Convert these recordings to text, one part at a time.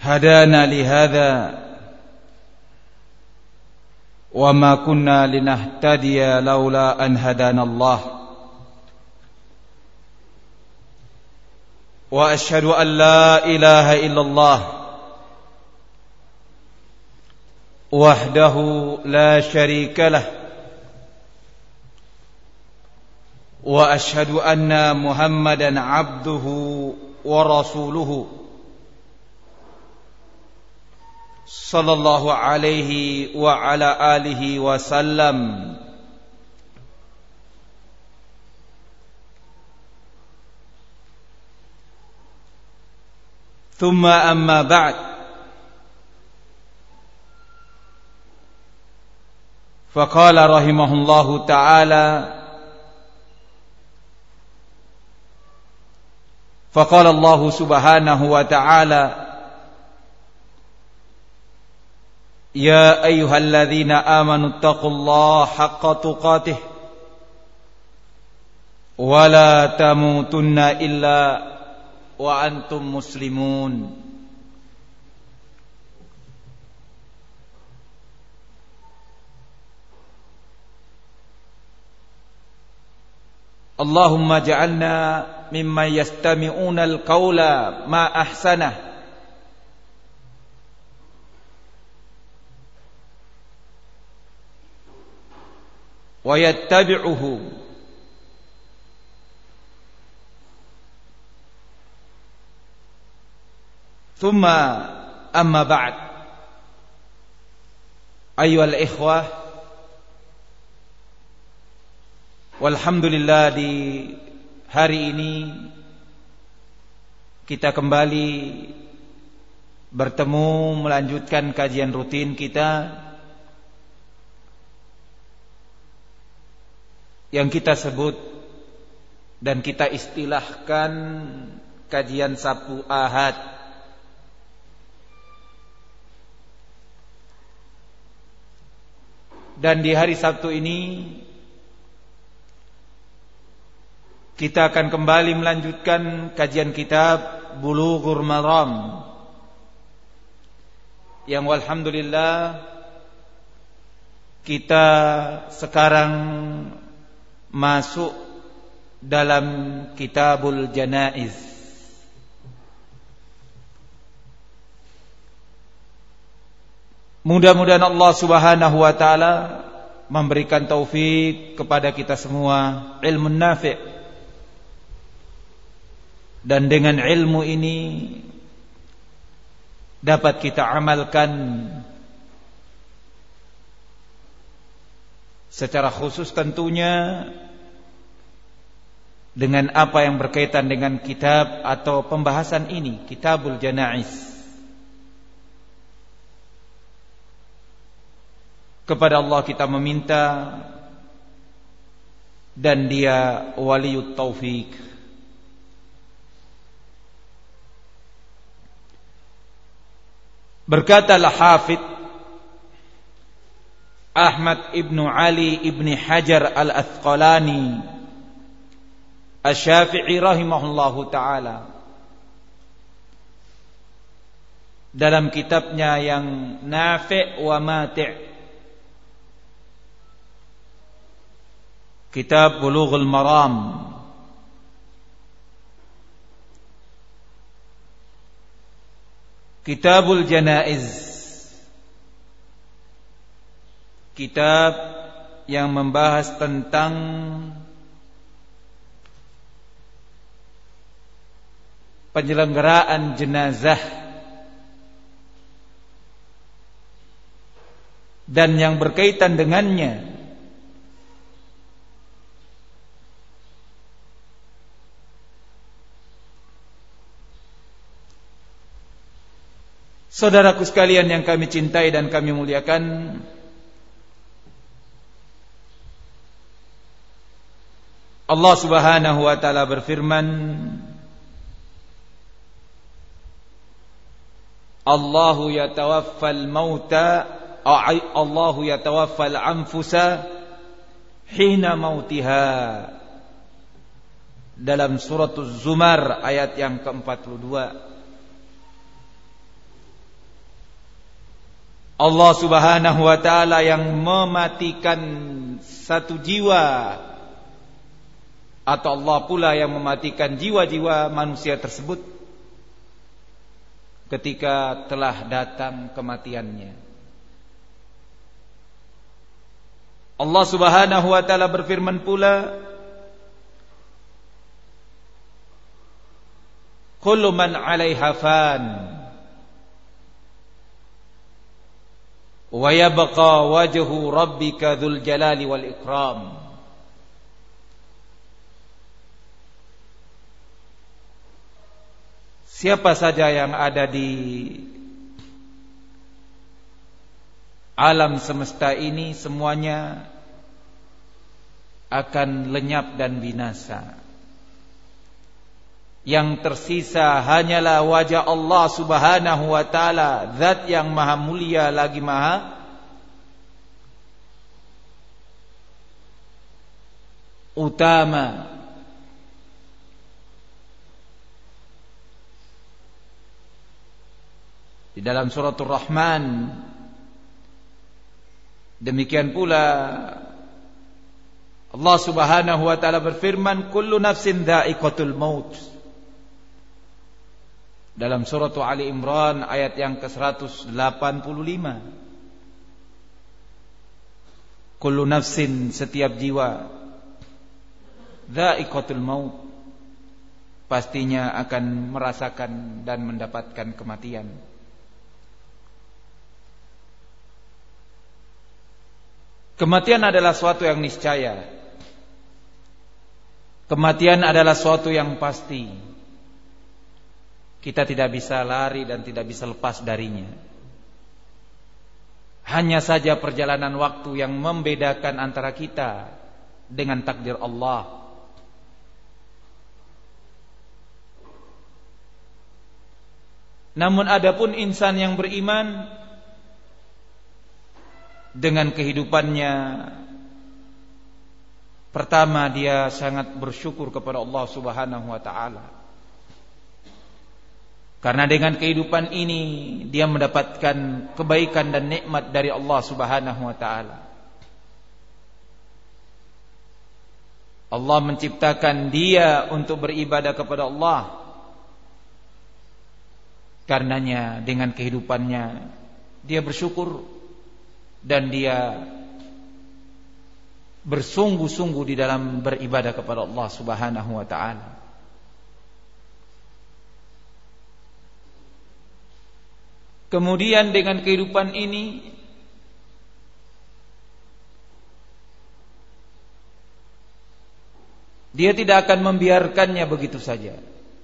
هدانا لهذا وما كنا لنهتدي لولا أن هدانا الله وأشهد أن لا إله إلا الله وحده لا شريك له وأشهد أن محمدا عبده ورسوله صلى الله عليه وعلى آله وسلم ثم أما بعد فقال رحمه الله تعالى فقال الله سبحانه وتعالى يا أيها الذين آمنوا اتقوا الله حق تقاته ولا تموتن إلا وأنتم مسلمون اللهم اجعلنا ممن يستمعون القول ما أحسنه ويتبعه ثم أما بعد أيها الإخوة walhamdulillah di hari ini kita kembali bertemu melanjutkan kajian rutin kita yang kita sebut dan kita istilahkan kajian Sabtu Ahad. Dan di hari Sabtu ini kita akan kembali melanjutkan kajian kitab Bulughul Maram yang walhamdulillah kita sekarang masuk dalam Kitabul Janaiz. Mudah-mudahan Allah Subhanahu wa taala memberikan taufik kepada kita semua, ilmu nafi', dan dengan ilmu ini dapat kita amalkan secara khusus tentunya dengan apa yang berkaitan dengan kitab atau pembahasan ini, Kitabul Janaiz. Kepada Allah kita meminta dan Dia waliyut taufik. Berkata Al-Hafidh Ahmad ibn Ali ibn Hajar al-Asqalani Asy-Syafi'i rahimahullahu ta'ala dalam kitabnya yang Nafi' wa Mati' Kitab Bulughul Maram, Kitabul Janaiz, kitab yang membahas tentang penyelenggaraan jenazah dan yang berkaitan dengannya. Saudaraku sekalian yang kami cintai dan kami muliakan, Allah Subhanahu wa taala berfirman, Allahu yatawaffal mauta, Allahu yatawaffal anfusa hina mautiha, dalam surat Az-Zumar ayat yang ke-42. Allah Subhanahu wa ta'ala yang mematikan satu jiwa, atau Allah pula yang mematikan jiwa-jiwa manusia tersebut ketika telah datang kematiannya. Allah Subhanahu wa ta'ala berfirman pula, kullu man 'alaiha fan wa yabqa wajhu rabbika dzul jalali wal ikram. Siapa saja yang ada di alam semesta ini semuanya akan lenyap dan binasa. Yang tersisa hanyalah wajah Allah Subhanahu wa ta'ala, zat yang maha mulia lagi maha utama. Di dalam suratul Rahman demikian pula Allah Subhanahu wa ta'ala berfirman, kullu nafsin dha'iqatul maut. Dalam surat Ali Imran ayat yang ke-185, kullu nafsin, setiap jiwa, dha'iqatul maut, pastinya akan merasakan dan mendapatkan kematian. Kematian adalah suatu yang niscaya. Kematian adalah suatu yang pasti. Kita tidak bisa lari dan tidak bisa lepas darinya. Hanya saja perjalanan waktu yang membedakan antara kita dengan takdir Allah. Namun adapun insan yang beriman, dengan kehidupannya, pertama dia sangat bersyukur kepada Allah Subhanahu wa ta'ala. Karena dengan kehidupan ini dia mendapatkan kebaikan dan nikmat dari Allah Subhanahu wa ta'ala. Allah menciptakan dia untuk beribadah kepada Allah. Karenanya dengan kehidupannya dia bersyukur dan dia bersungguh-sungguh di dalam beribadah kepada Allah Subhanahu wa ta'ala. Kemudian dengan kehidupan ini dia tidak akan membiarkannya begitu saja.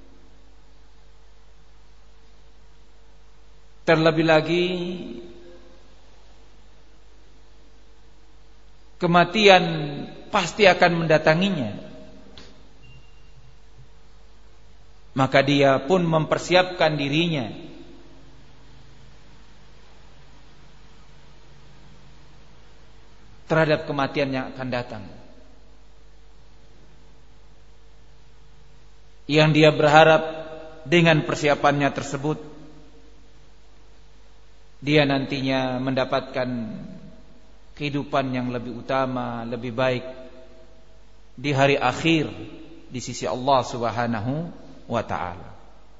Terlebih lagi kematian pasti akan mendatanginya. Maka dia pun mempersiapkan dirinya terhadap kematian yang akan datang. Yang dia berharap dengan persiapannya tersebut dia nantinya mendapatkan kehidupan yang lebih utama, lebih baik di hari akhir di sisi Allah Subhanahu wa ta'ala.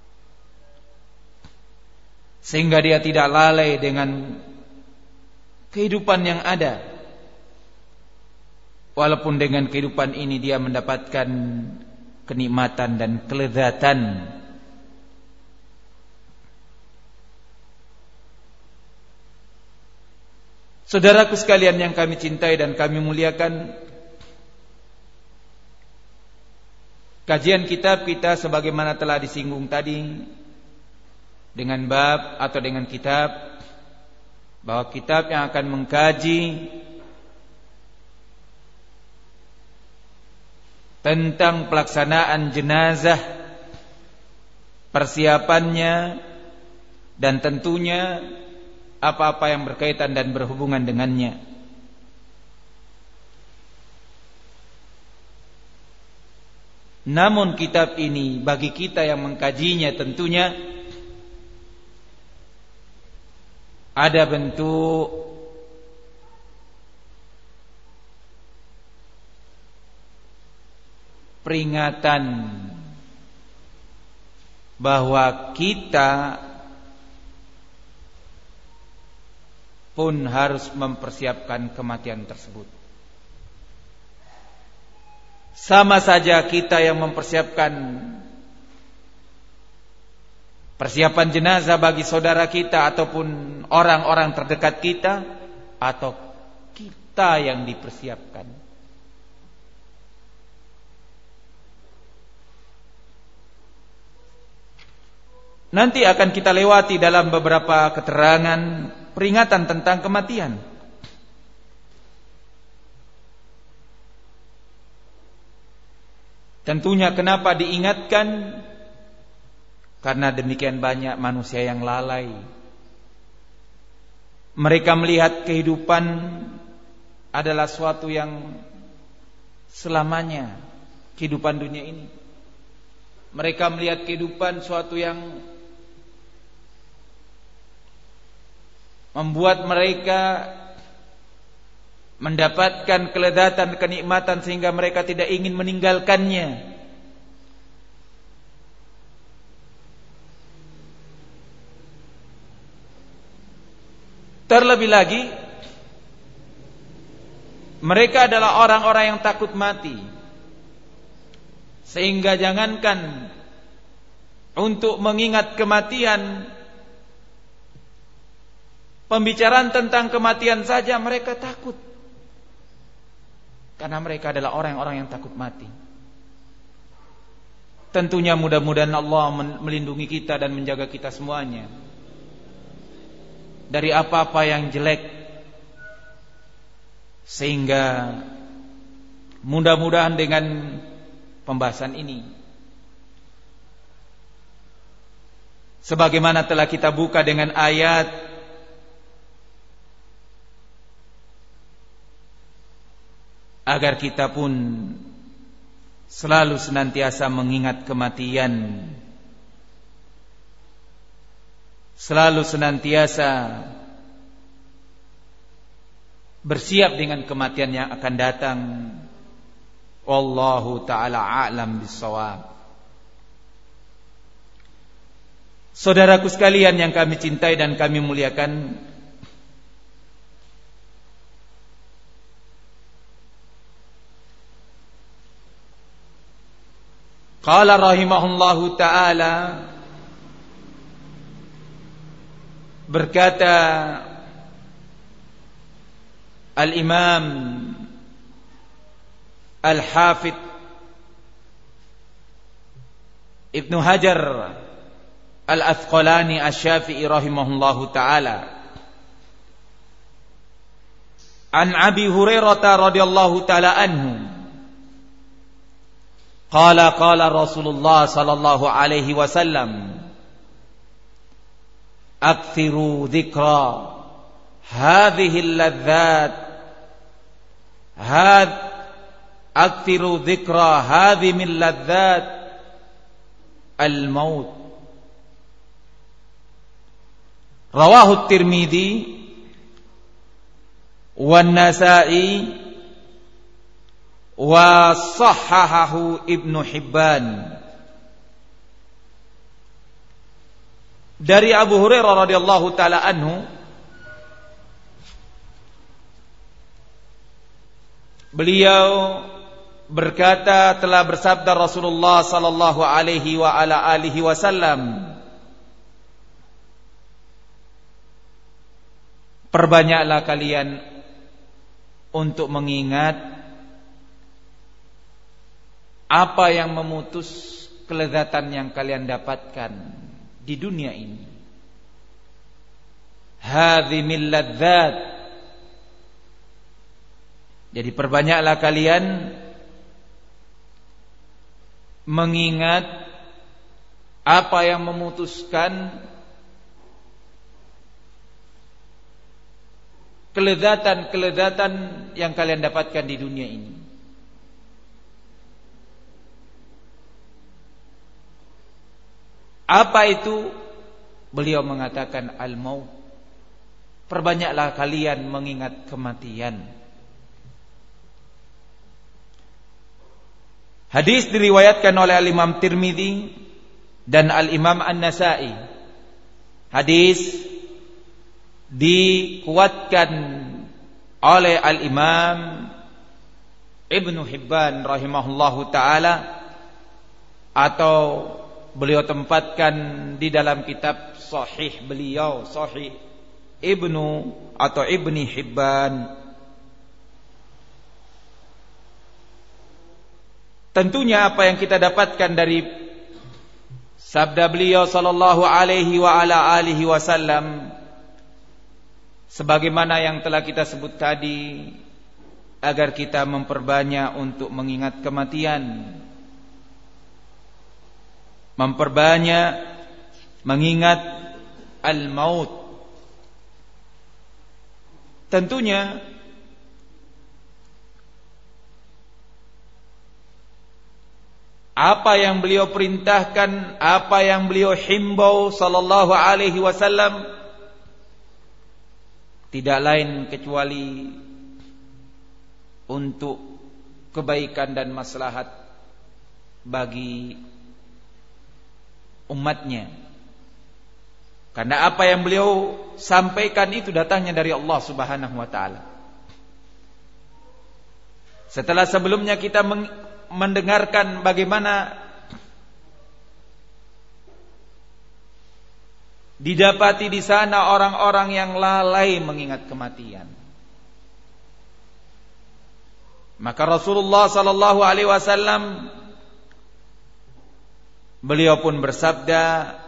Sehingga dia tidak lalai dengan kehidupan yang ada. Walaupun dengan kehidupan ini dia mendapatkan kenikmatan dan kelezatan. Saudaraku sekalian yang kami cintai dan kami muliakan, kajian kitab kita sebagaimana telah disinggung tadi dengan bab atau dengan kitab, bahwa kitab yang akan mengkaji tentang pelaksanaan jenazah, persiapannya, dan tentunya apa-apa yang berkaitan dan berhubungan dengannya. Namun kitab ini bagi kita yang mengkajinya tentunya ada bentuk peringatan bahwa kita pun harus mempersiapkan kematian tersebut. Sama saja kita yang mempersiapkan persiapan jenazah bagi saudara kita ataupun orang-orang terdekat kita, atau kita yang dipersiapkan. Nanti akan kita lewati dalam beberapa keterangan peringatan tentang kematian. Tentunya kenapa diingatkan? Karena demikian banyak manusia yang lalai. Mereka melihat kehidupan adalah suatu yang selamanya, kehidupan dunia ini. Mereka melihat kehidupan suatu yang membuat mereka mendapatkan kelezatan, kenikmatan sehingga mereka tidak ingin meninggalkannya. Terlebih lagi, mereka adalah orang-orang yang takut mati, sehingga jangankan untuk mengingat kematian, pembicaraan tentang kematian saja mereka takut. Karena mereka adalah orang-orang yang takut mati. Tentunya mudah-mudahan Allah melindungi kita dan menjaga kita semuanya dari apa-apa yang jelek, sehingga mudah-mudahan dengan pembahasan ini, sebagaimana telah kita buka dengan ayat agar kita pun selalu senantiasa mengingat kematian, selalu senantiasa bersiap dengan kematian yang akan datang. Wallahu ta'ala a'lam bissawab. Saudaraku sekalian yang kami cintai dan kami muliakan, qala rahimahullahu ta'ala, berkata Al-Imam Al-Hafidh Ibn Hajar Al-Asqalani Asy-Syafi'i rahimahullahu ta'ala, an Abi Hurairah radhiyallahu ta'ala anhu qala qala Rasulullah sallallahu alaihi wasallam, akthiru dzikra hadhihi al-ladzat akthiru dzikra hadhihi min ladzat al-maut. Rawahu at-Tirmidzi wan Nasa'i wa sahhahahu Ibnu Hibban. Dari Abu Hurairah radhiyallahu taala anhu, beliau berkata, telah bersabda Rasulullah sallallahu alaihi wa ala alihi wasallam, perbanyaklah kalian untuk mengingat apa yang memutus kelezatan yang kalian dapatkan di dunia ini. Hadhi min ladzat. Jadi perbanyaklah kalian mengingat apa yang memutuskan kelezatan-kelezatan yang kalian dapatkan di dunia ini. Apa itu? Beliau mengatakan al-maut, perbanyaklah kalian mengingat kematian. Hadis diriwayatkan oleh Al-Imam Tirmidzi dan Al-Imam An-Nasa'i. Hadis dikuatkan oleh Al-Imam Ibnu Hibban rahimahullahu ta'ala, atau beliau tempatkan di dalam kitab sahih beliau, Sahih Ibnu atau Ibni Hibban. Tentunya apa yang kita dapatkan dari sabda beliau sallallahu alaihi wa ala alihi wasallam, sebagaimana yang telah kita sebut tadi, agar kita memperbanyak untuk mengingat kematian, memperbanyak mengingat al-maut. Tentunya apa yang beliau perintahkan, apa yang beliau himbau sallallahu alaihi wasallam, tidak lain kecuali untuk kebaikan dan maslahat bagi umatnya. Karena apa yang beliau sampaikan itu datangnya dari Allah Subhanahu wa taala. Setelah sebelumnya kita mendengarkan bagaimana didapati di sana orang-orang yang lalai mengingat kematian, maka Rasulullah sallallahu alaihi wasallam beliau pun bersabda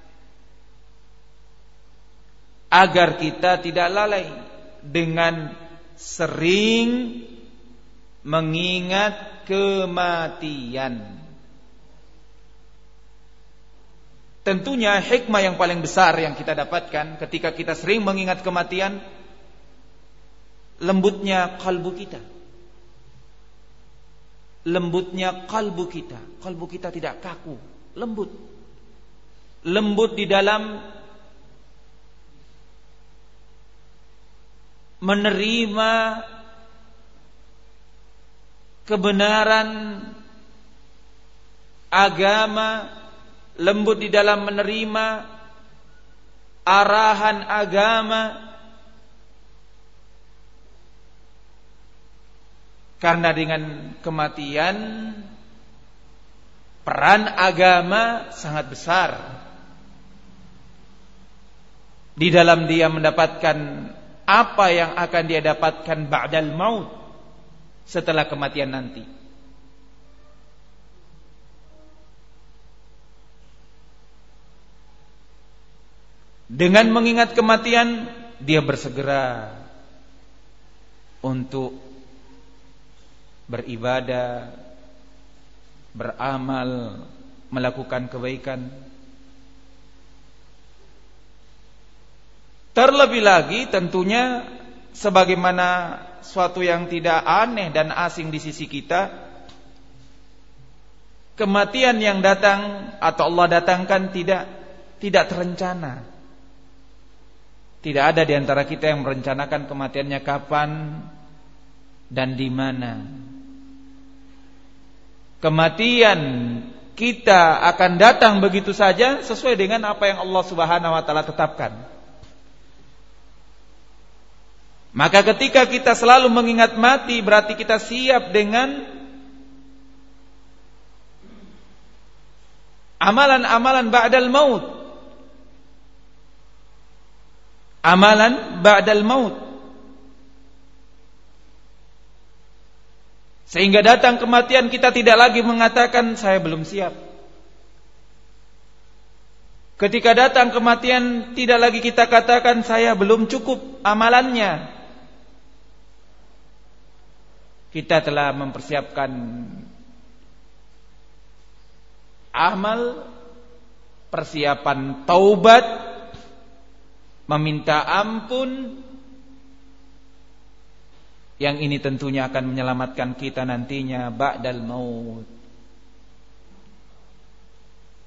agar kita tidak lalai dengan sering mengingat kematian. Tentunya hikmah yang paling besar yang kita dapatkan ketika kita sering mengingat kematian, lembutnya kalbu kita. Lembutnya kalbu kita. Kalbu kita tidak kaku, lembut. Lembut di dalam menerima kebenaran agama, lembut di dalam menerima arahan agama. Karena dengan kematian peran agama sangat besar di dalam dia mendapatkan apa yang akan dia dapatkan ba'dal maut, setelah kematian nanti. Dengan mengingat kematian, dia bersegera untuk beribadah, beramal, melakukan kebaikan. Terlebih lagi tentunya sebagaimana suatu yang tidak aneh dan asing di sisi kita, kematian yang datang atau Allah datangkan tidak terencana. Tidak ada di antara kita yang merencanakan kematiannya kapan dan di mana. Kematian kita akan datang begitu saja sesuai dengan apa yang Allah Subhanahu wa taala tetapkan. Maka ketika kita selalu mengingat mati, berarti kita siap dengan amalan-amalan ba'dal maut. Amalan ba'dal maut. Sehingga datang kematian kita tidak lagi mengatakan saya belum siap. Ketika datang kematian tidak lagi kita katakan saya belum cukup amalannya. Kita telah mempersiapkan amal, persiapan taubat, meminta ampun, yang ini tentunya akan menyelamatkan kita nantinya ba'dal maut.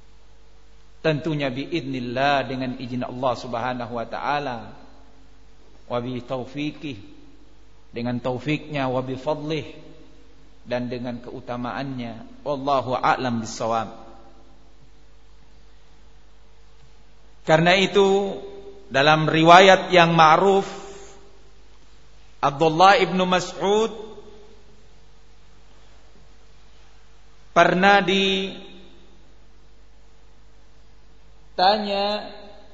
Tentunya biidznillah, dengan izin Allah Subhanahu wa taala. wa bi taufiqih, dengan taufiknya, wa bi fadlih, dan dengan keutamaannya. Wallahu a'lam bissawab. Karena itu dalam riwayat yang ma'ruf, Abdullah ibnu Mas'ud pernah ditanya,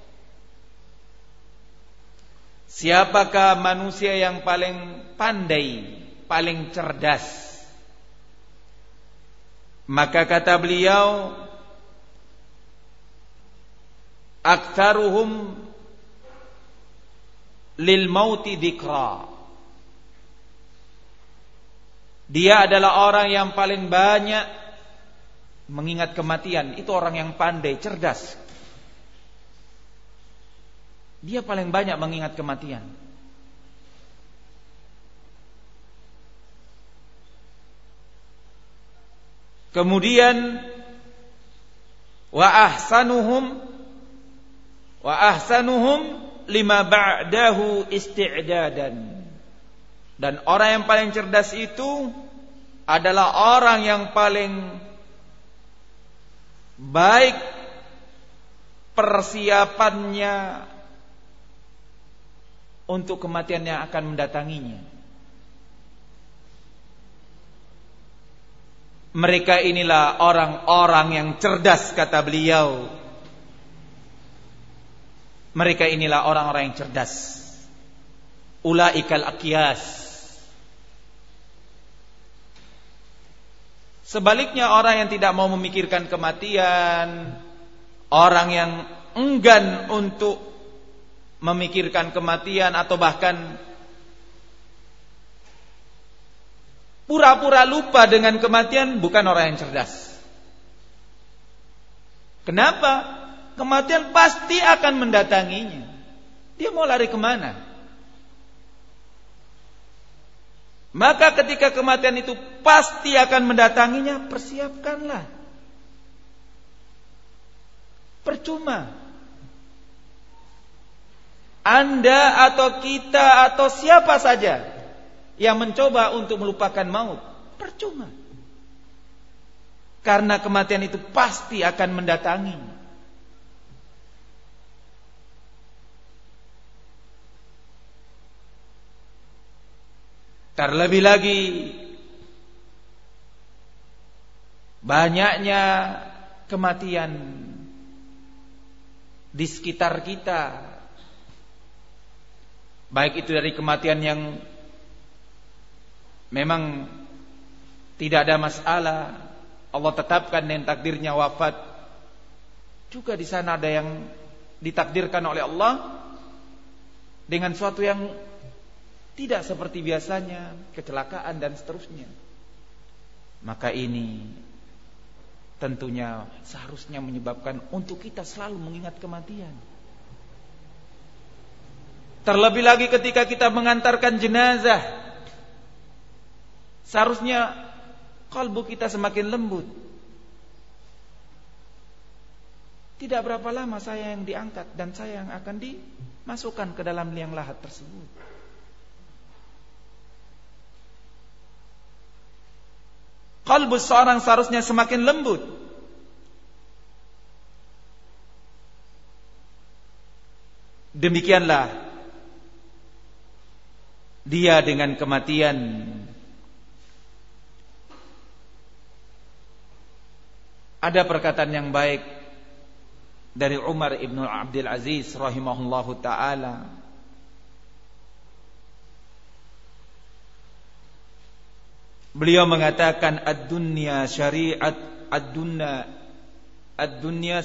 siapakah manusia yang paling pandai, paling cerdas? Maka kata beliau, aktsaruhum lil mauti dzikra. Dia adalah orang yang paling banyak mengingat kematian. Itu orang yang pandai, cerdas. Dia paling banyak mengingat kematian. Kemudian wa ahsanuhum lima ba'dahu isti'dadan. Dan orang yang paling cerdas itu adalah orang yang paling baik persiapannya untuk kematian yang akan mendatanginya. Mereka inilah orang-orang yang cerdas, kata beliau. Mereka inilah orang-orang yang cerdas. Ulaikal aqyas. Sebaliknya orang yang tidak mau memikirkan kematian, orang yang enggan untuk memikirkan kematian atau bahkan pura-pura lupa dengan kematian, bukan orang yang cerdas. Kenapa? Kematian pasti akan mendatanginya. Dia mau lari kemana? Maka ketika kematian itu pasti akan mendatanginya, persiapkanlah. Percuma Anda atau kita atau siapa saja yang mencoba untuk melupakan maut, percuma. Karena kematian itu pasti akan mendatangi. Terlebih lagi banyaknya kematian di sekitar kita, baik itu dari kematian yang memang tidak ada masalah, Allah tetapkan dan takdirnya wafat. Juga di sana ada yang ditakdirkan oleh Allah dengan suatu yang tidak seperti biasanya, kecelakaan dan seterusnya. Maka ini tentunya seharusnya menyebabkan untuk kita selalu mengingat kematian. Terlebih lagi ketika kita mengantarkan jenazah, seharusnya kalbu kita semakin lembut. Tidak berapa lama saya yang diangkat dan saya yang akan dimasukkan ke dalam liang lahat tersebut. Kalbu seorang seharusnya semakin lembut. Demikianlah dia dengan kematian. Ada perkataan yang baik dari Umar ibn Abdul Aziz rahimahullahu ta'ala. Beliau mengatakan ad-dunya syari'at ad-dunya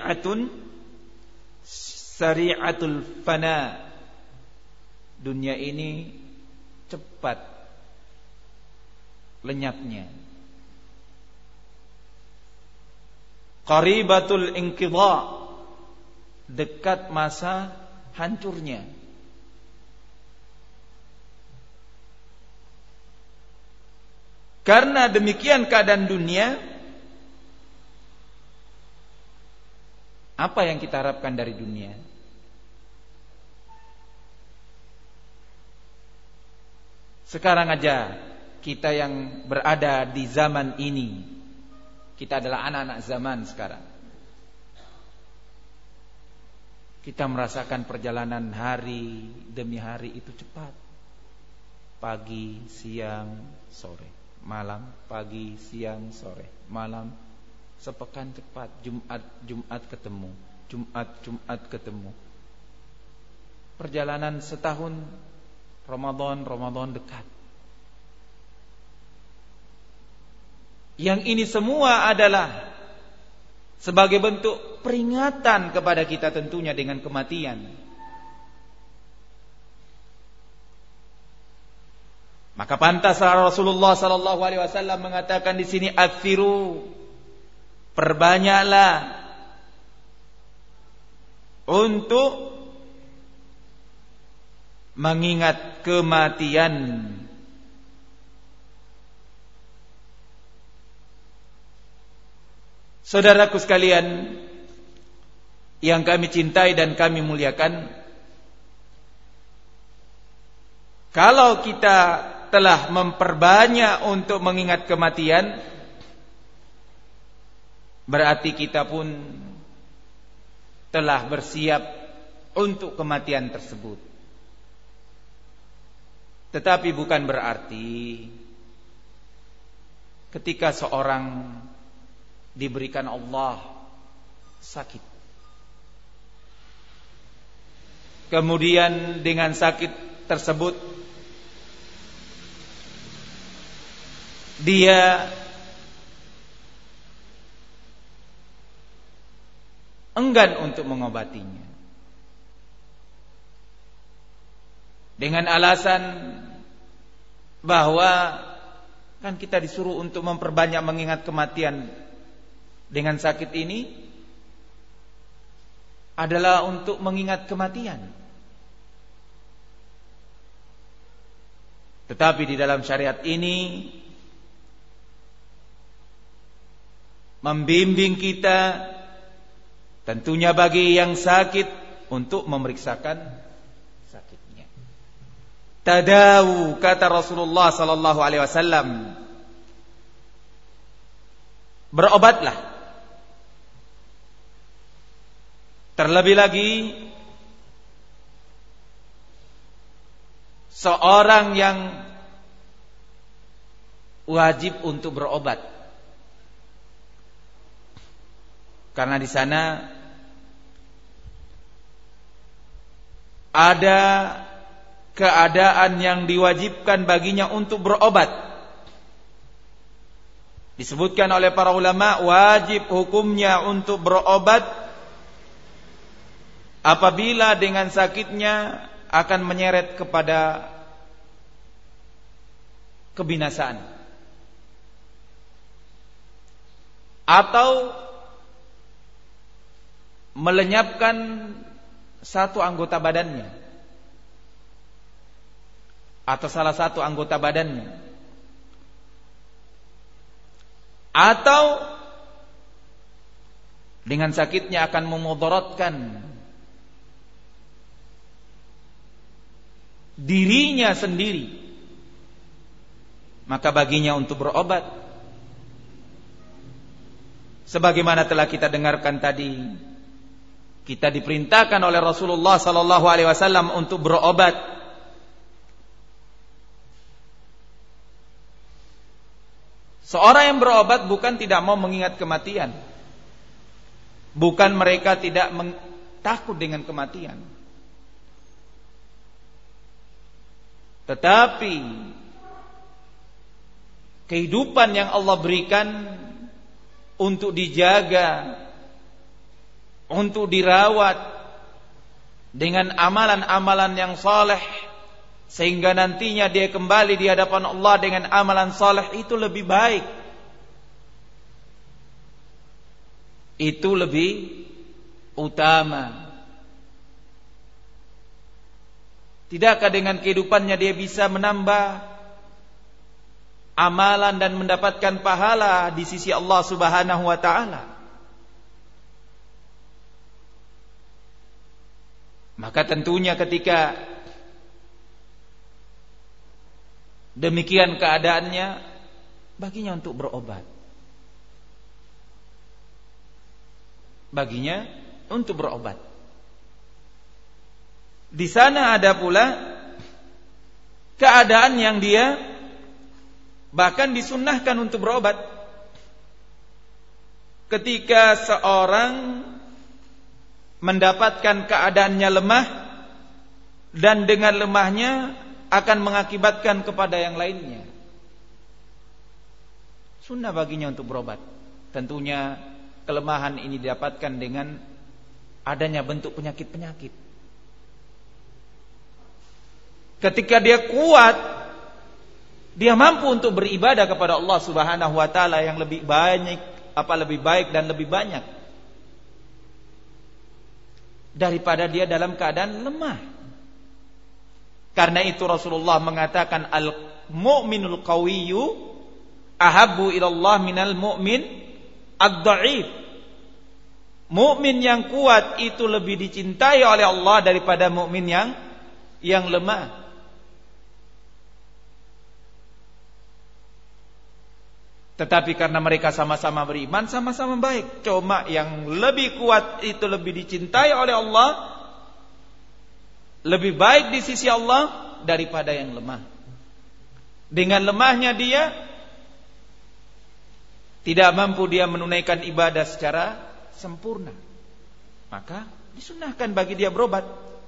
sari'atul fana. Dunia ini cepat lenyapnya. Qaribatul inqidha, dekat masa hancurnya. Karena demikian keadaan dunia, apa yang kita harapkan dari dunia? Sekarang aja kita yang berada di zaman ini, kita adalah anak-anak zaman sekarang. Kita merasakan perjalanan hari demi hari itu cepat. Pagi, siang, sore, malam, pagi, siang, sore, malam. Sepekan cepat, Jumat ketemu, Jumat ketemu. Perjalanan setahun, Ramadan dekat. Yang ini semua adalah sebagai bentuk peringatan kepada kita tentunya dengan kematian. Maka pantas Rasulullah sallallahu alaihi wasallam mengatakan di sini, akthiru, perbanyaklah untuk mengingat kematian. Saudaraku sekalian yang kami cintai dan kami muliakan, kalau kita telah memperbanyak untuk mengingat kematian, berarti kita pun telah bersiap untuk kematian tersebut. Tetapi bukan berarti ketika seorang diberikan Allah sakit, kemudian dengan sakit tersebut dia enggan untuk mengobatinya dengan alasan bahwa kan kita disuruh untuk memperbanyak mengingat kematian. Dengan sakit ini adalah untuk mengingat kematian. Tetapi di dalam syariat ini membimbing kita, tentunya bagi yang sakit, untuk memeriksakan sakitnya. Tadawu, kata Rasulullah sallallahu alaihi wasallam, berobatlah. Terlebih lagi seorang yang wajib untuk berobat, karena di sana ada keadaan yang diwajibkan baginya untuk berobat. Disebutkan oleh para ulama, wajib hukumnya untuk berobat apabila dengan sakitnya akan menyeret kepada kebinasaan atau melenyapkan satu anggota badannya atau salah satu anggota badannya, atau dengan sakitnya akan memudaratkan dirinya sendiri, maka baginya untuk berobat. Sebagaimana telah kita dengarkan tadi, kita diperintahkan oleh Rasulullah sallallahu alaihi wasallam untuk berobat. Seorang yang berobat bukan tidak mau mengingat kematian, bukan mereka tidak takut dengan kematian, tetapi kehidupan yang Allah berikan untuk dijaga, untuk dirawat dengan amalan-amalan yang saleh, sehingga nantinya dia kembali di hadapan Allah dengan amalan saleh, itu lebih baik, itu lebih utama. Tidakkah dengan kehidupannya dia bisa menambah amalan dan mendapatkan pahala di sisi Allah Subhanahu wa taala? Maka tentunya ketika demikian keadaannya, baginya untuk berobat. Baginya untuk berobat. Di sana ada pula keadaan yang dia bahkan disunnahkan untuk berobat. Ketika seorang mendapatkan keadaannya lemah dan dengan lemahnya akan mengakibatkan kepada yang lainnya, sunnah baginya untuk berobat. Tentunya kelemahan ini didapatkan dengan adanya bentuk penyakit-penyakit. Ketika dia kuat, dia mampu untuk beribadah kepada Allah Subhanahu wa taala yang lebih baik dan lebih banyak daripada dia dalam keadaan lemah. Karena itu Rasulullah mengatakan al-mu'minul qawiyyu ahabbu ilallah minal mu'min ad-dha'if. Mukmin yang kuat itu lebih dicintai oleh Allah daripada mukmin yang lemah. Tetapi karena mereka sama-sama beriman, sama-sama baik. Cuma yang lebih kuat itu lebih dicintai oleh Allah, lebih baik di sisi Allah daripada yang lemah. Dengan lemahnya dia tidak mampu dia menunaikan ibadah secara sempurna, maka disunahkan bagi dia berobat.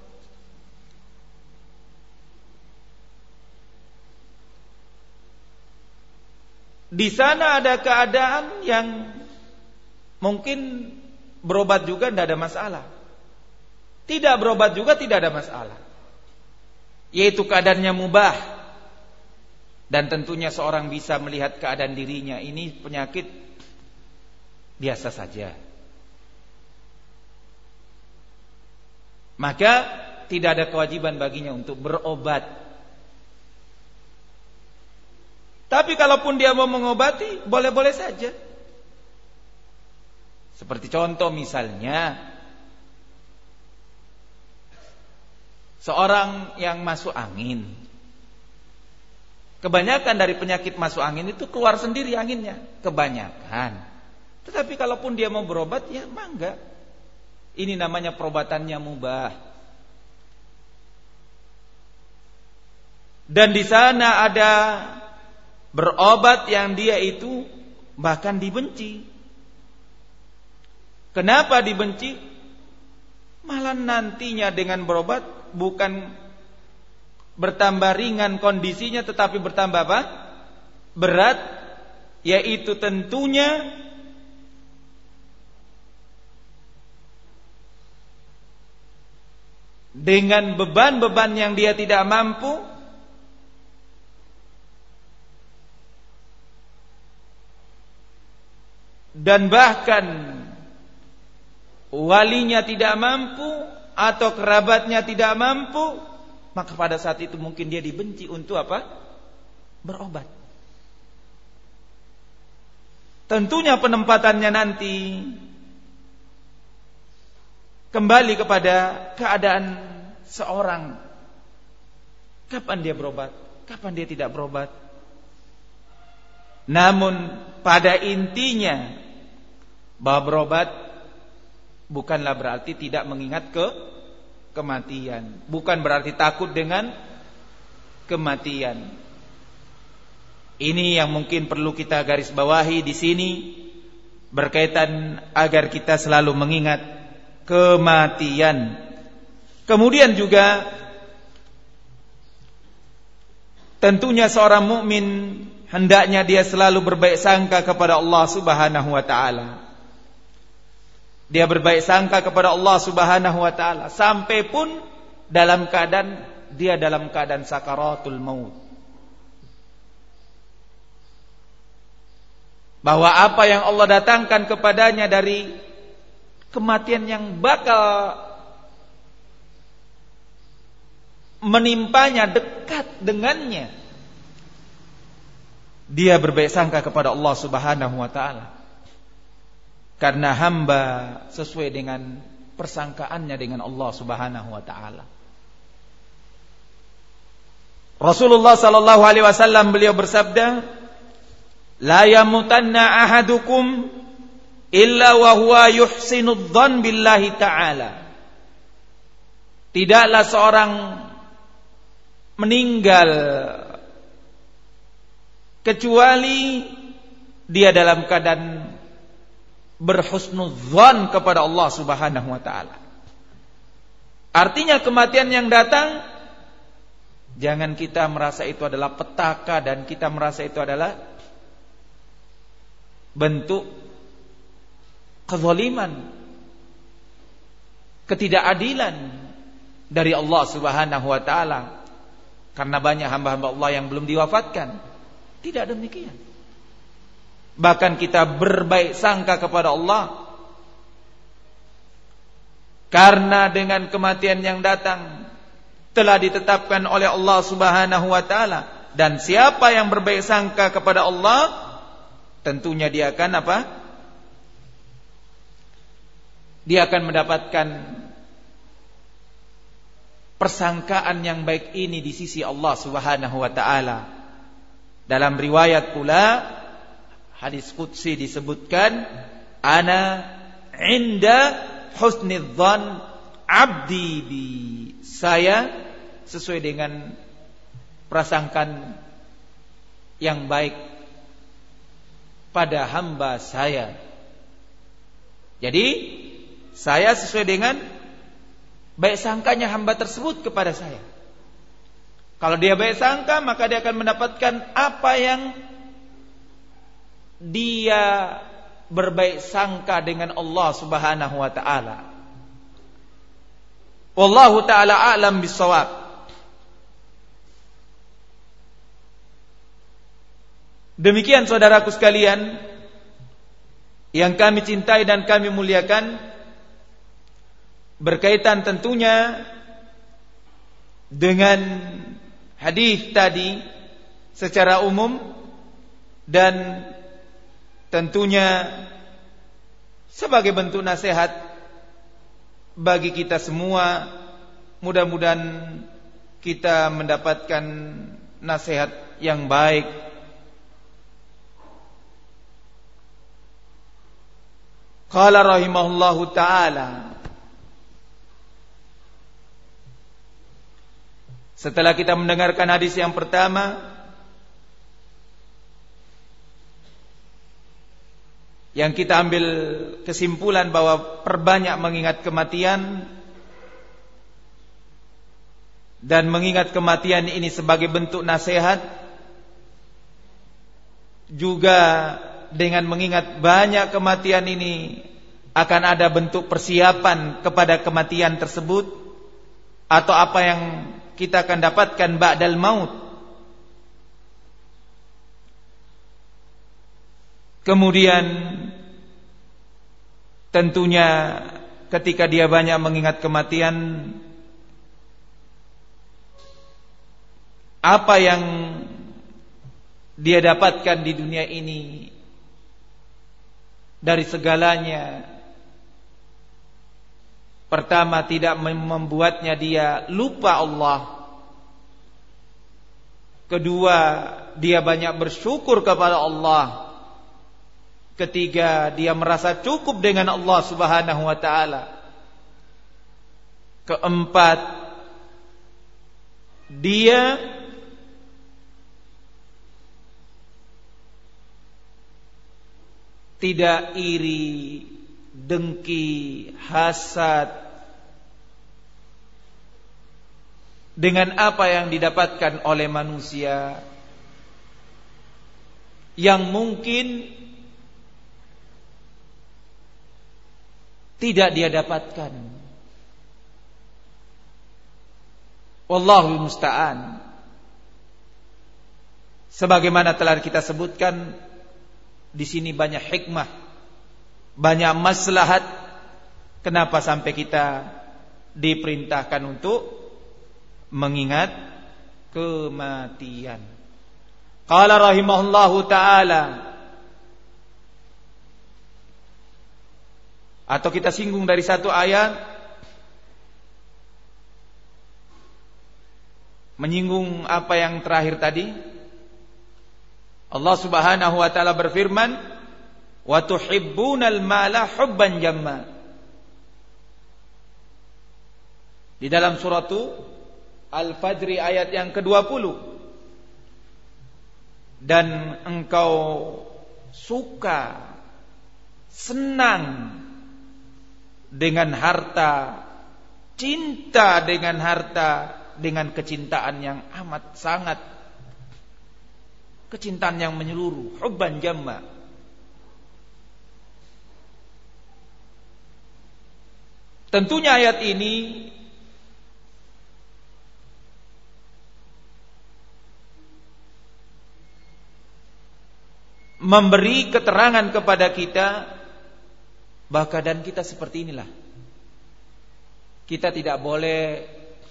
Di sana ada keadaan yang mungkin berobat juga tidak ada masalah, tidak berobat juga tidak ada masalah, yaitu keadaannya mubah. Dan tentunya seorang bisa melihat keadaan dirinya ini penyakit biasa saja, maka tidak ada kewajiban baginya untuk berobat. Tapi kalaupun dia mau mengobati, boleh-boleh saja. Seperti contoh misalnya, seorang yang masuk angin. Kebanyakan dari penyakit masuk angin itu keluar sendiri anginnya, kebanyakan. Tetapi kalaupun dia mau berobat, ya mangga. Ini namanya perobatannya mubah. Dan di sana ada berobat yang dia itu bahkan dibenci. Kenapa dibenci? Malah nantinya dengan berobat bukan bertambah ringan kondisinya, tetapi bertambah apa? Berat, yaitu tentunya dengan beban-beban yang dia tidak mampu, dan bahkan walinya tidak mampu atau kerabatnya tidak mampu, maka pada saat itu mungkin dia dibenci untuk apa? Berobat. Tentunya penempatannya nanti kembali kepada keadaan seorang. Kapan dia berobat? Kapan dia tidak berobat? Namun pada intinya bahwa berobat bukanlah berarti tidak mengingat kematian, bukan berarti takut dengan kematian. Ini yang mungkin perlu kita garis bawahi di sini berkaitan agar kita selalu mengingat kematian. Kemudian juga tentunya seorang mukmin hendaknya dia selalu berbaik sangka kepada Allah Subhanahu wa taala. Dia berbaik sangka kepada Allah Subhanahu wa taala sampai pun dalam keadaan sakaratul maut. Bahwa apa yang Allah datangkan kepadanya dari kematian yang bakal menimpanya dekat dengannya, dia berbaik sangka kepada Allah Subhanahu wa taala. Karena hamba sesuai dengan persangkaannya dengan Allah Subhanahu wa taala. Rasulullah sallallahu alaihi wasallam beliau bersabda, "La yamutanna ahadukum illa wa huwa yuhsinu dzan billahi ta'ala." Tidaklah seorang meninggal kecuali dia dalam keadaan berhusnudzan kepada Allah Subhanahu wa taala. Artinya kematian yang datang, jangan kita merasa itu adalah petaka dan kita merasa itu adalah bentuk kezaliman, ketidakadilan dari Allah Subhanahu wa taala. Karena banyak hamba-hamba Allah yang belum diwafatkan. Tidak demikian. Bahkan kita berbaik sangka kepada Allah, karena dengan kematian yang datang telah ditetapkan oleh Allah Subhanahu wa taala, dan siapa yang berbaik sangka kepada Allah, tentunya dia akan apa? Dia akan mendapatkan persangkaan yang baik ini di sisi Allah Subhanahu wa taala. Dalam riwayat pula hadis qudsi disebutkan, ana inda husnidzan abdi bi. Saya sesuai dengan prasangkaan yang baik pada hamba saya. Jadi saya sesuai dengan baik sangkanya hamba tersebut kepada saya. Kalau dia baik sangka, maka dia akan mendapatkan apa yang dia berbaik sangka dengan Allah Subhanahu wa taala. Wallahu taala a'lam bissawab. Demikian saudaraku sekalian yang kami cintai dan kami muliakan, berkaitan tentunya dengan hadis tadi secara umum, dan tentunya sebagai bentuk nasihat bagi kita semua. Mudah-mudahan kita mendapatkan nasihat yang baik. Qala rahimahullahu ta'ala, setelah kita mendengarkan hadis yang pertama, yang kita ambil kesimpulan bahwa perbanyak mengingat kematian, dan mengingat kematian ini sebagai bentuk nasihat, juga dengan mengingat banyak kematian ini akan ada bentuk persiapan kepada kematian tersebut, atau apa yang kita akan dapatkan ba'dal maut. Kemudian tentunya ketika dia banyak mengingat kematian, apa yang dia dapatkan di dunia ini dari segalanya. Pertama, tidak membuatnya dia lupa Allah. Kedua, dia banyak bersyukur kepada Allah. Ketiga, dia merasa cukup dengan Allah Subhanahu wa taala. Keempat, dia tidak iri, dengki, hasad dengan apa yang didapatkan oleh manusia, yang mungkin tidak dia dapatkan. Wallahul musta'an. Sebagaimana telah kita sebutkan, di sini banyak hikmah, banyak maslahat. Kenapa sampai kita diperintahkan untuk mengingat kematian? Qala rahimahullahu ta'ala, atau kita singgung dari satu ayat, menyinggung apa yang terakhir tadi. Allah Subhanahu wa taala berfirman, "Wa tuhibbunal mala hubban jamma." Di dalam surat Al-Fajr ayat yang ke-20. Dan engkau suka, senang dengan harta, cinta dengan harta, dengan kecintaan yang amat sangat, kecintaan yang menyeluruh, hubban jamma. Tentunya ayat ini memberi keterangan kepada kita bahwa keadaan kita seperti inilah. Kita tidak boleh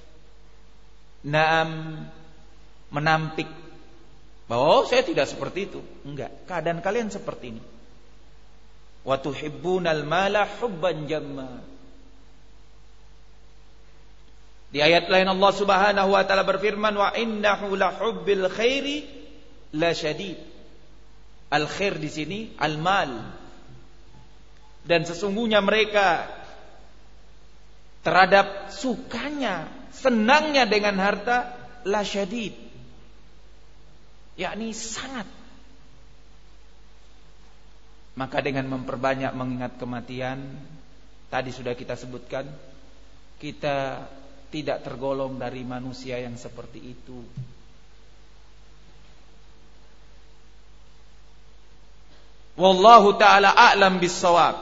menampik bahwa saya tidak seperti itu. Enggak, keadaan kalian seperti ini. Wa tuhibbunal mala hubban jamma. Di ayat lain Allah Subhanahu wa taala berfirman, wa innahu la hubbil khairi la syadid. Al-khair di sini al-mal. Dan sesungguhnya mereka terhadap sukanya, senangnya dengan harta la syadid. Yakni sangat. Maka dengan memperbanyak mengingat kematian, tadi sudah kita sebutkan, kita tidak tergolong dari manusia yang seperti itu. Wallahu ta'ala a'lam bis-shawab.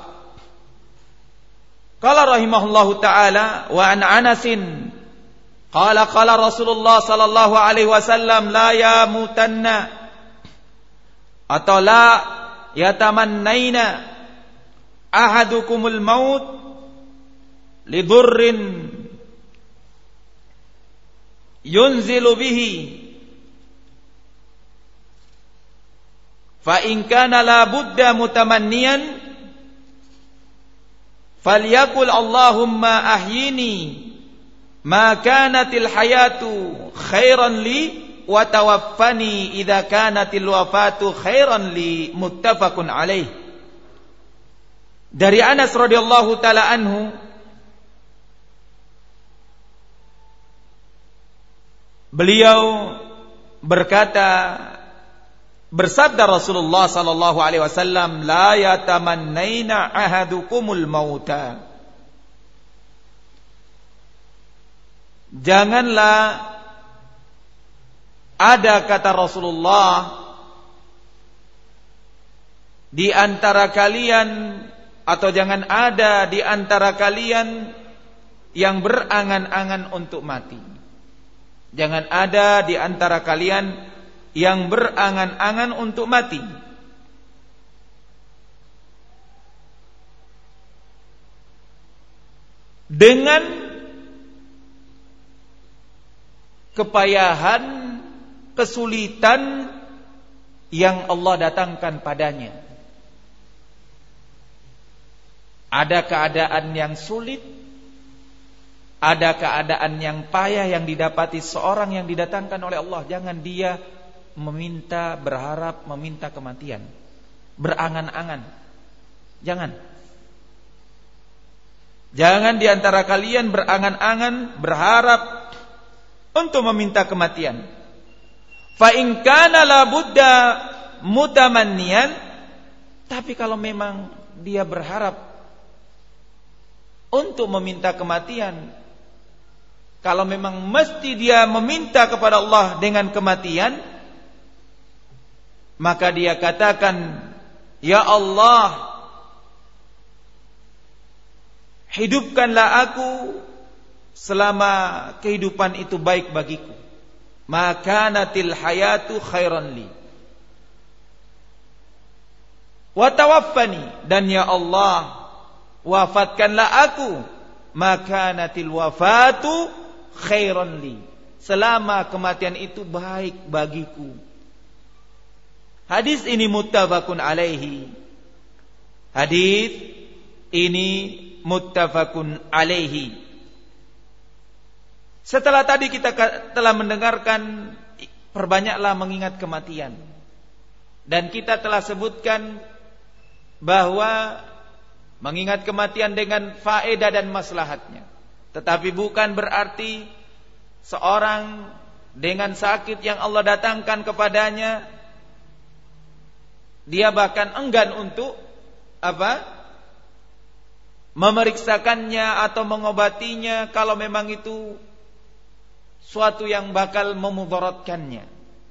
Qala rahimahullahu ta'ala wa an Anasin qala qala Rasulullah sallallahu alaihi wasallam la yamutanna atau la yatamannaina ahadukumul maut lidurrin yunzilu bihi fa in kana la budda mutamanniyan falyakul Allahumma ahyini ma kanatil hayatu khairan li wa tawaffani idza kanatil wafatu khairan li. Muttafaqun alaih. Dari Anas radhiyallahu taala anhu, beliau berkata, bersabda Rasulullah sallallahu alaihi wasallam, la yatamannaina ahadukumul mauta. Janganlah ada, kata Rasulullah, di antara kalian, atau jangan ada di antara kalian yang berangan-angan untuk mati. Jangan ada di antara kalian yang berangan-angan untuk mati. Dengan kepayahan, kesulitan yang Allah datangkan padanya. Ada keadaan yang sulit, ada keadaan yang payah yang didapati seorang yang didatangkan oleh Allah. Jangan dia meminta, berharap, meminta kematian, berangan-angan. Jangan di antara kalian berangan-angan, berharap untuk meminta kematian. Fa in kana la budda mutamanniyan, tapi kalau memang dia berharap untuk meminta kematian, kalau memang mesti dia meminta kepada Allah dengan kematian, maka dia katakan, ya Allah, hidupkanlah aku selama kehidupan itu baik bagiku. Makanatil hayatu khairan li. Wa tawaffani, dan ya Allah, wafatkanlah aku. Makanatil wafatu khairan li, selama kematian itu baik bagiku. Hadis ini muttafaqun alaihi. Hadis ini muttafaqun alaihi. Setelah tadi kita telah mendengarkan, perbanyaklah mengingat kematian. Dan kita telah sebutkan bahwa mengingat kematian dengan faedah dan maslahatnya. Tetapi bukan berarti seorang dengan sakit yang Allah datangkan kepadanya, dia bahkan enggan untuk memeriksakannya atau mengobatinya kalau memang itu suatu yang bakal memudaratkannya.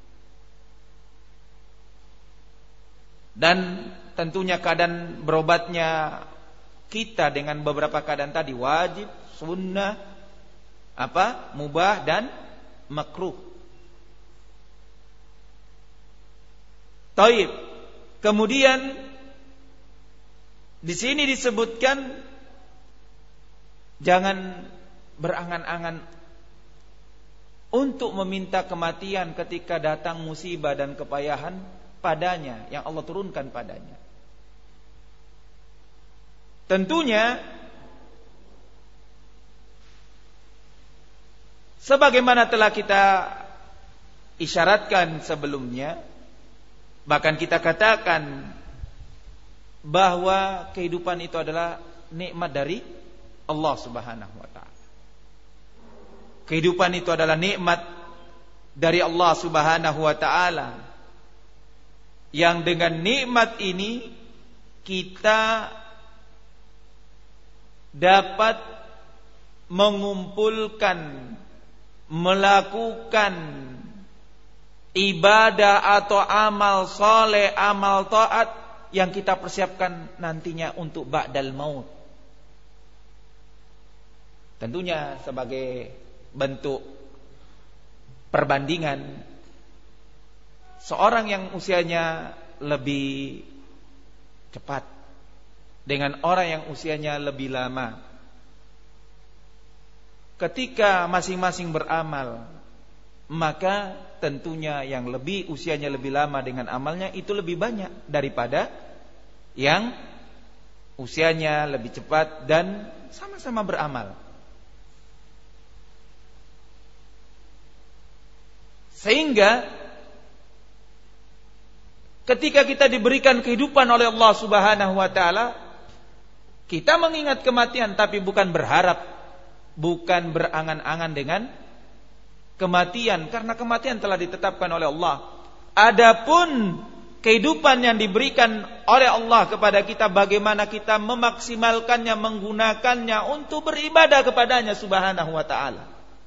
Dan tentunya keadaan berobatnya kita dengan beberapa keadaan tadi, wajib, sunnah, mubah dan makruh. Taib. Kemudian di sini disebutkan jangan berangan-angan untuk meminta kematian ketika datang musibah dan kepayahan padanya yang Allah turunkan padanya. Tentunya sebagaimana telah kita isyaratkan sebelumnya, bahkan kita katakan bahwa kehidupan itu adalah nikmat dari Allah Subhanahu wa taala. Kehidupan itu adalah nikmat dari Allah Subhanahu wa taala, yang dengan nikmat ini kita dapat mengumpulkan, melakukan ibadah atau amal soleh, amal taat yang kita persiapkan nantinya untuk ba'dal maut. Tentunya sebagai bentuk perbandingan, seorang yang usianya lebih cepat dengan orang yang usianya lebih lama, ketika masing-masing beramal, maka tentunya yang lebih usianya lebih lama dengan amalnya itu lebih banyak daripada yang usianya lebih cepat dan sama-sama beramal. Sehingga ketika kita diberikan kehidupan oleh Allah Subhanahu wa taala, kita mengingat kematian tapi bukan berharap, bukan berangan-angan dengan kematian, karena kematian telah ditetapkan oleh Allah. Adapun kehidupan yang diberikan oleh Allah kepada kita, bagaimana kita memaksimalkannya, menggunakannya untuk beribadah kepadanya Subhanahu wa taala.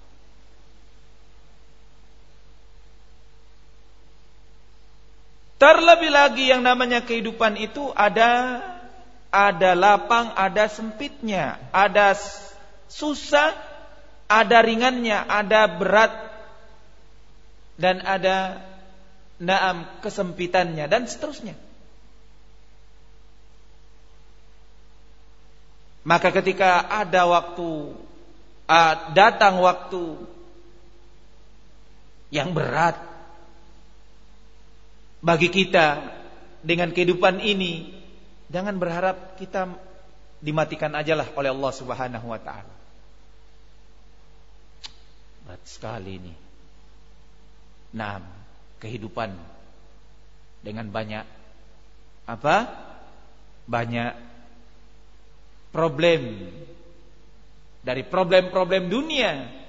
Terlebih lagi yang namanya kehidupan itu ada lapang, ada sempitnya, ada susah, ada ringannya, ada berat, dan ada kesempitannya, dan seterusnya. Maka ketika ada waktu, datang waktu yang berat bagi kita dengan kehidupan ini, jangan berharap kita dimatikan ajalah oleh Allah Subhanahu wa taala. Berat sekali ini. Nah, kehidupan dengan banyak banyak problem, dari problem-problem dunia